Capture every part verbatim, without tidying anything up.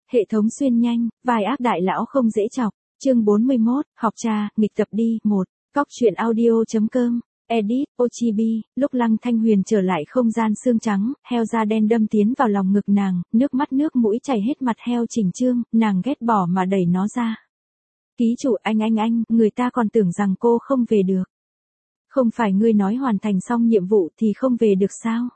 Hệ thống xuyên nhanh, vai ác đại lão không dễ chọc. Chương bốn mươi mốt, học cha, nghịch tập đi. một. Cóc truyện audio.com. Edit, Ochibi. Lúc Lăng Thanh Huyền trở lại không gian xương trắng, heo da đen đâm tiến vào lòng ngực nàng, nước mắt nước mũi chảy hết mặt heo chỉnh trương, nàng ghét bỏ mà đẩy nó ra. Ký chủ anh anh anh, người ta còn tưởng rằng cô không về được. Không phải ngươi nói hoàn thành xong nhiệm vụ thì không về được sao?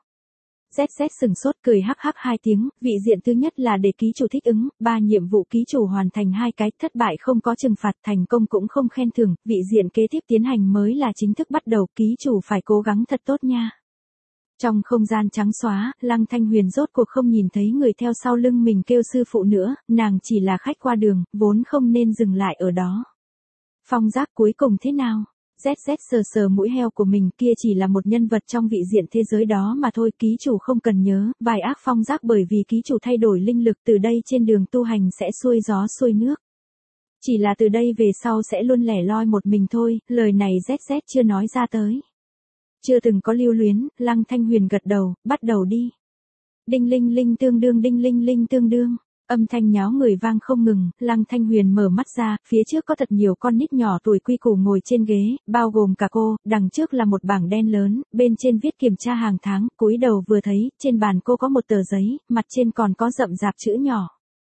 Z Z sừng sốt cười hắc hắc hai tiếng, vị diện thứ nhất là để ký chủ thích ứng, ba nhiệm vụ ký chủ hoàn thành hai cái, thất bại không có trừng phạt, thành công cũng không khen thưởng, vị diện kế tiếp tiến hành mới là chính thức bắt đầu, ký chủ phải cố gắng thật tốt nha. Trong không gian trắng xóa, Lăng Thanh Huyền rốt cuộc không nhìn thấy người theo sau lưng mình kêu sư phụ nữa, nàng chỉ là khách qua đường, vốn không nên dừng lại ở đó. Phong giác cuối cùng thế nào? Z Z sờ sờ mũi heo của mình, kia chỉ là một nhân vật trong vị diện thế giới đó mà thôi, ký chủ không cần nhớ, vài ác phong giác bởi vì ký chủ thay đổi linh lực từ đây trên đường tu hành sẽ xuôi gió xuôi nước. Chỉ là từ đây về sau sẽ luôn lẻ loi một mình thôi, lời này Z Z chưa nói ra tới. Chưa từng có lưu luyến, Lăng Thanh Huyền gật đầu, bắt đầu đi. Đinh linh linh tương đương đinh linh linh tương đương. Âm thanh nháo người vang không ngừng, Lăng Thanh Huyền mở mắt ra, phía trước có thật nhiều con nít nhỏ tuổi quy củ ngồi trên ghế, bao gồm cả cô, đằng trước là một bảng đen lớn, bên trên viết kiểm tra hàng tháng, cúi đầu vừa thấy, trên bàn cô có một tờ giấy, mặt trên còn có rậm rạp chữ nhỏ.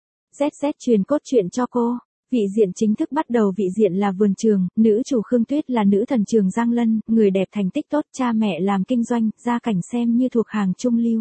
Z Z truyền cốt truyện cho cô. Vị diện chính thức bắt đầu, vị diện là vườn trường, nữ chủ Khương Tuyết là nữ thần trường Giang Lân, người đẹp thành tích tốt, cha mẹ làm kinh doanh, gia cảnh xem như thuộc hàng trung lưu.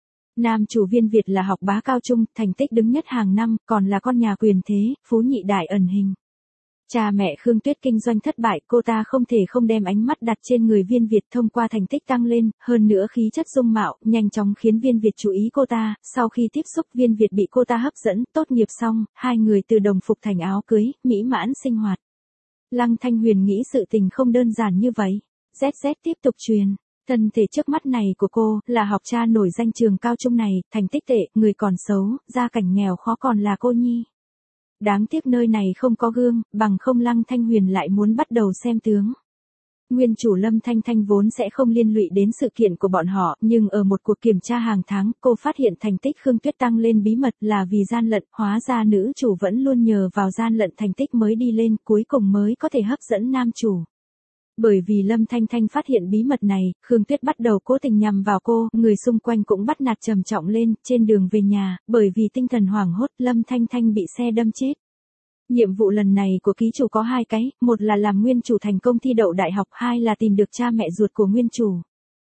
Nam chủ Viên Việt là học bá cao trung, thành tích đứng nhất hàng năm, còn là con nhà quyền thế, phú nhị đại ẩn hình. Cha mẹ Khương Tuyết kinh doanh thất bại, cô ta không thể không đem ánh mắt đặt trên người Viên Việt thông qua thành tích tăng lên, hơn nữa khí chất dung mạo, nhanh chóng khiến Viên Việt chú ý cô ta, sau khi tiếp xúc Viên Việt bị cô ta hấp dẫn, tốt nghiệp xong, hai người từ đồng phục thành áo cưới, mỹ mãn sinh hoạt. Lăng Thanh Huyền nghĩ sự tình không đơn giản như vậy. Z Z tiếp tục truyền. Thân thể trước mắt này của cô, là học cha nổi danh trường cao trung này, thành tích tệ, người còn xấu, gia cảnh nghèo khó còn là cô nhi. Đáng tiếc nơi này không có gương, bằng không Lăng Thanh Huyền lại muốn bắt đầu xem tướng. Nguyên chủ Lâm Thanh Thanh vốn sẽ không liên lụy đến sự kiện của bọn họ, nhưng ở một cuộc kiểm tra hàng tháng, cô phát hiện thành tích Khương Tuyết tăng lên bí mật là vì gian lận, hóa ra nữ chủ vẫn luôn nhờ vào gian lận thành tích mới đi lên, cuối cùng mới có thể hấp dẫn nam chủ. Bởi vì Lâm Thanh Thanh phát hiện bí mật này, Khương Tuyết bắt đầu cố tình nhằm vào cô, người xung quanh cũng bắt nạt trầm trọng lên, trên đường về nhà, bởi vì tinh thần hoảng hốt, Lâm Thanh Thanh bị xe đâm chết. Nhiệm vụ lần này của ký chủ có hai cái, một là làm nguyên chủ thành công thi đậu đại học, hai là tìm được cha mẹ ruột của nguyên chủ.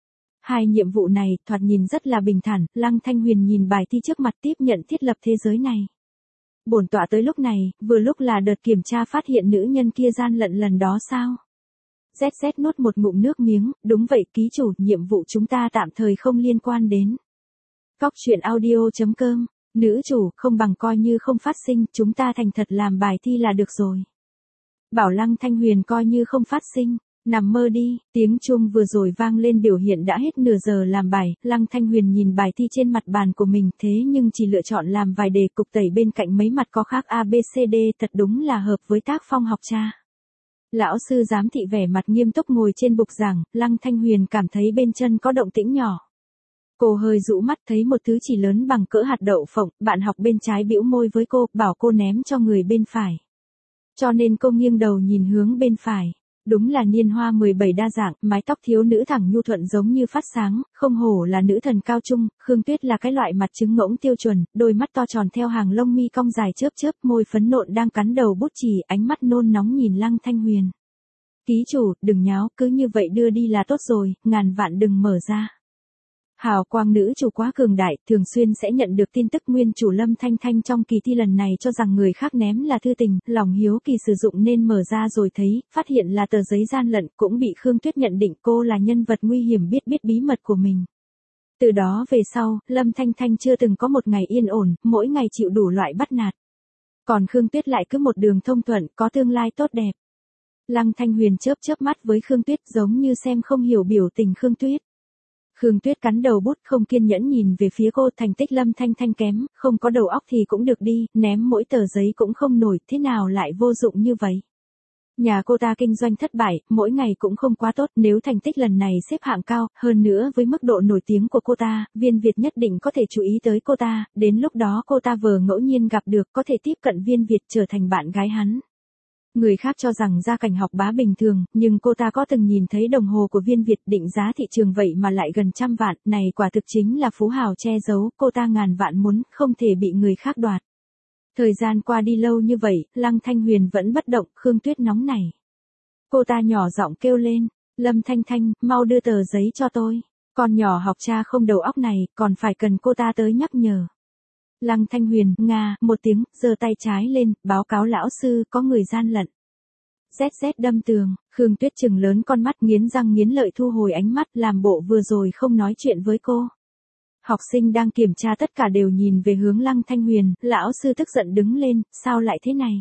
Hai nhiệm vụ này, thoạt nhìn rất là bình thản, Lăng Thanh Huyền nhìn bài thi trước mặt tiếp nhận thiết lập thế giới này. Bổn tọa tới lúc này, vừa lúc là đợt kiểm tra phát hiện nữ nhân kia gian lận lần đó sao? Z Z nuốt một ngụm nước miếng, đúng vậy ký chủ, nhiệm vụ chúng ta tạm thời không liên quan đến. Cóc truyện audio.com, nữ chủ, không bằng coi như không phát sinh, chúng ta thành thật làm bài thi là được rồi. Bảo Lăng Thanh Huyền coi như không phát sinh, nằm mơ đi, tiếng chuông vừa rồi vang lên biểu hiện đã hết nửa giờ làm bài, Lăng Thanh Huyền nhìn bài thi trên mặt bàn của mình thế nhưng chỉ lựa chọn làm vài đề, cục tẩy bên cạnh mấy mặt có khác A B C D, thật đúng là hợp với tác phong học cha. Lão sư giám thị vẻ mặt nghiêm túc ngồi trên bục giảng, Lăng Thanh Huyền cảm thấy bên chân có động tĩnh nhỏ. Cô hơi rũ mắt thấy một thứ chỉ lớn bằng cỡ hạt đậu phộng, bạn học bên trái bĩu môi với cô, bảo cô ném cho người bên phải. Cho nên cô nghiêng đầu nhìn hướng bên phải. Đúng là niên hoa mười bảy đa dạng, mái tóc thiếu nữ thẳng nhu thuận giống như phát sáng, không hổ là nữ thần cao trung, Khương Tuyết là cái loại mặt trứng ngỗng tiêu chuẩn, đôi mắt to tròn theo hàng lông mi cong dài chớp chớp, môi phấn nộn đang cắn đầu bút chì, ánh mắt nôn nóng nhìn Lăng Thanh Huyền. Ký chủ, đừng nháo, cứ như vậy đưa đi là tốt rồi, ngàn vạn đừng mở ra. Hào quang nữ chủ quá cường đại, thường xuyên sẽ nhận được tin tức nguyên chủ Lâm Thanh Thanh trong kỳ thi lần này cho rằng người khác ném là thư tình, lòng hiếu kỳ sử dụng nên mở ra rồi thấy, phát hiện là tờ giấy gian lận, cũng bị Khương Tuyết nhận định cô là nhân vật nguy hiểm biết biết bí mật của mình. Từ đó về sau, Lâm Thanh Thanh chưa từng có một ngày yên ổn, mỗi ngày chịu đủ loại bắt nạt. Còn Khương Tuyết lại cứ một đường thông thuận, có tương lai tốt đẹp. Lăng Thanh Huyền chớp chớp mắt với Khương Tuyết giống như xem không hiểu biểu tình Khương Tuyết. Khương Tuyết cắn đầu bút không kiên nhẫn nhìn về phía cô, thành tích Lâm Thanh Thanh kém, không có đầu óc thì cũng được đi, ném mỗi tờ giấy cũng không nổi, thế nào lại vô dụng như vậy. Nhà cô ta kinh doanh thất bại, mỗi ngày cũng không quá tốt, nếu thành tích lần này xếp hạng cao, hơn nữa với mức độ nổi tiếng của cô ta, Viên Việt nhất định có thể chú ý tới cô ta, đến lúc đó cô ta vừa ngẫu nhiên gặp được có thể tiếp cận Viên Việt trở thành bạn gái hắn. Người khác cho rằng gia cảnh học bá bình thường, nhưng cô ta có từng nhìn thấy đồng hồ của Viên Việt định giá thị trường vậy mà lại gần trăm vạn, này quả thực chính là phú hào che giấu, cô ta ngàn vạn muốn, không thể bị người khác đoạt. Thời gian qua đi lâu như vậy, Lăng Thanh Huyền vẫn bất động, Khương Tuyết nóng nảy. Cô ta nhỏ giọng kêu lên, Lâm Thanh Thanh, mau đưa tờ giấy cho tôi. Con nhỏ học cha không đầu óc này, còn phải cần cô ta tới nhắc nhở. Lăng Thanh Huyền, nga, một tiếng, giơ tay trái lên, báo cáo lão sư, có người gian lận. Rét rét đâm tường, Khương Tuyết trừng lớn con mắt nghiến răng nghiến lợi thu hồi ánh mắt làm bộ vừa rồi không nói chuyện với cô. Học sinh đang kiểm tra tất cả đều nhìn về hướng Lăng Thanh Huyền, lão sư tức giận đứng lên, sao lại thế này?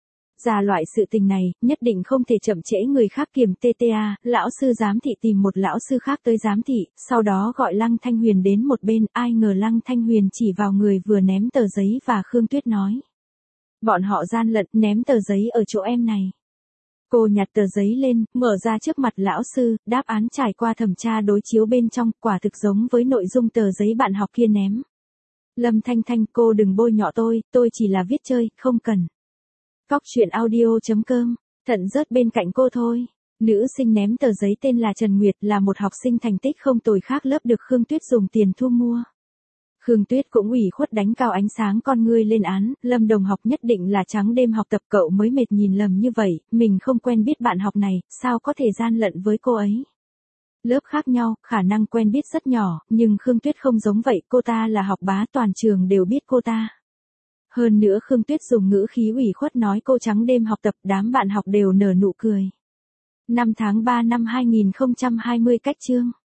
Ra loại sự tình này, nhất định không thể chậm trễ người khác kiểm tê tê a, lão sư giám thị tìm một lão sư khác tới giám thị, sau đó gọi Lăng Thanh Huyền đến một bên, ai ngờ Lăng Thanh Huyền chỉ vào người vừa ném tờ giấy và Khương Tuyết nói. Bọn họ gian lận, ném tờ giấy ở chỗ em này. Cô nhặt tờ giấy lên, mở ra trước mặt lão sư, đáp án trải qua thẩm tra đối chiếu bên trong, quả thực giống với nội dung tờ giấy bạn học kia ném. Lâm Thanh Thanh, cô đừng bôi nhọ tôi, tôi chỉ là viết chơi, không cần. Cóc truyện audio chấm com, thận rớt bên cạnh cô thôi. Nữ sinh ném tờ giấy tên là Trần Nguyệt, là một học sinh thành tích không tồi khác lớp được Khương Tuyết dùng tiền thu mua. Khương Tuyết cũng ủy khuất đánh cao ánh sáng con ngươi lên án, Lâm đồng học nhất định là trắng đêm học tập cậu mới mệt nhìn lầm như vậy, mình không quen biết bạn học này, sao có thể gian lận với cô ấy. Lớp khác nhau, khả năng quen biết rất nhỏ, nhưng Khương Tuyết không giống vậy, cô ta là học bá toàn trường đều biết cô ta. Hơn nữa Khương Tuyết dùng ngữ khí ủy khuất nói cô trắng đêm học tập, đám bạn học đều nở nụ cười. năm tháng ba năm hai nghìn không trăm hai mươi cách chương.